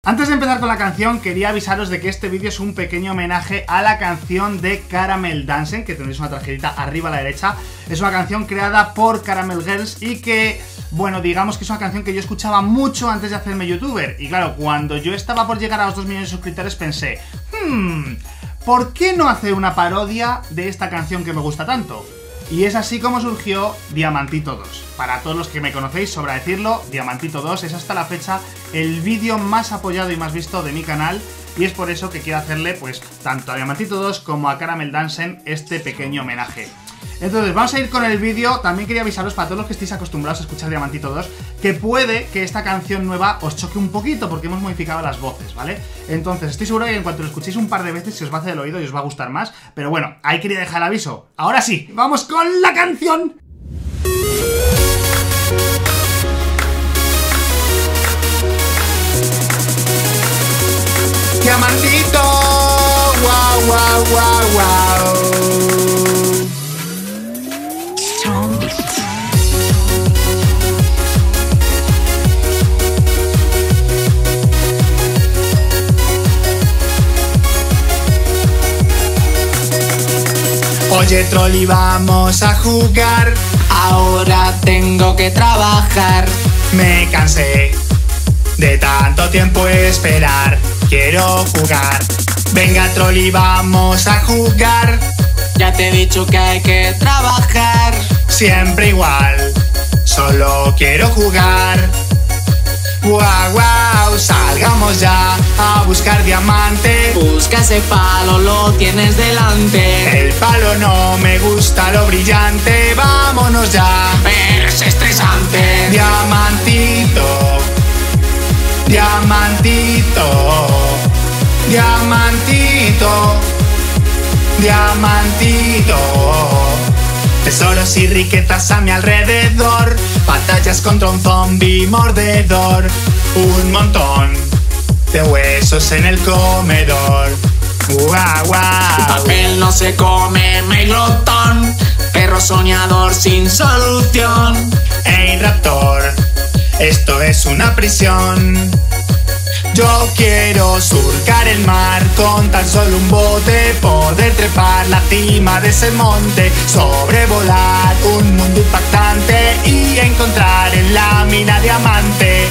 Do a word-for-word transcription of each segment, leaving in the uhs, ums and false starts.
Antes de empezar con la canción, quería avisaros de que este vídeo es un pequeño homenaje a la canción de Caramel Dancing, que tendréis una tarjetita arriba a la derecha. Es una canción creada por Caramel Girls y que, bueno, digamos que es una canción que yo escuchaba mucho antes de hacerme youtuber. Y claro, cuando yo estaba por llegar a los dos millones de suscriptores pensé, hmm, ¿por qué no hacer una parodia de esta canción que me gusta tanto? Y es así como surgió Diamantito dos. Para todos los que me conocéis, sobra decirlo, Diamantito dos es hasta la fecha el vídeo más apoyado y más visto de mi canal. Y es por eso que quiero hacerle, pues, tanto a Diamantito dos como a Caramel Dancing este pequeño homenaje. Entonces, vamos a ir con el vídeo. También quería avisaros para todos los que estéis acostumbrados a escuchar Diamantito dos que puede que esta canción nueva os choque un poquito porque hemos modificado las voces, ¿vale? Entonces, estoy seguro que en cuanto lo escuchéis un par de veces se os va a hacer el oído y os va a gustar más. Pero bueno, ahí quería dejar el aviso. Ahora sí, ¡vamos con la canción! Diamantito, wow, wow, wow, wow. Oye, Trolli, vamos a jugar. Ahora tengo que trabajar. Me cansé de tanto tiempo esperar. Quiero jugar. Venga, Trolli, vamos a jugar. Ya te he dicho que hay que trabajar. Siempre igual, solo quiero jugar. Guau, guau, salgamos ya a buscar diamante. Busca ese palo, lo tienes delante. El palo no me gusta lo brillante. Vámonos ya. Pero es estresante. Diamantito, diamantito, diamantito, diamantito. Tesoros y riquezas a mi alrededor. Batallas contra un zombie mordedor. Un montón de huesos en el comedor. Guau, guau. El papel no se come, meglotón. Perro soñador sin solución. Ey, raptor, esto es una prisión. Yo quiero surcar el mar con tan solo un bote, poder trepar la cima de ese monte, sobrevolar un mundo impactante y encontrar en la mina diamante.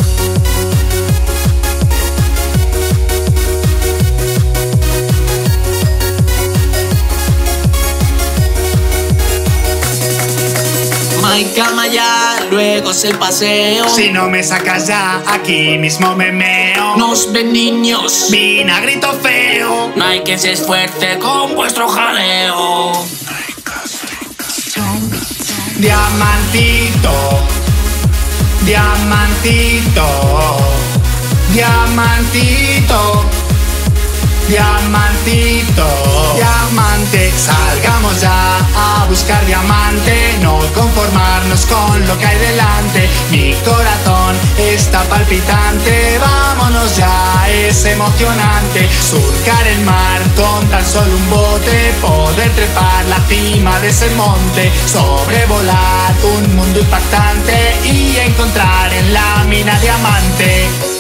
Hay cama ya, luego es el paseo. Si no me sacas ya, aquí mismo me meo. Nos ven niños, vinagrito feo. No hay quien se esfuerce con vuestro jaleo. Diamantito, diamantito, diamantito, diamantito, diamante. Salgamos ya a buscar diamante, no conformarnos con lo que hay delante. Mi corazón está palpitante, vámonos ya, es emocionante. Surcar el mar con tan solo un bote, poder trepar la cima de ese monte, sobrevolar un mundo impactante y encontrar en la mina diamante.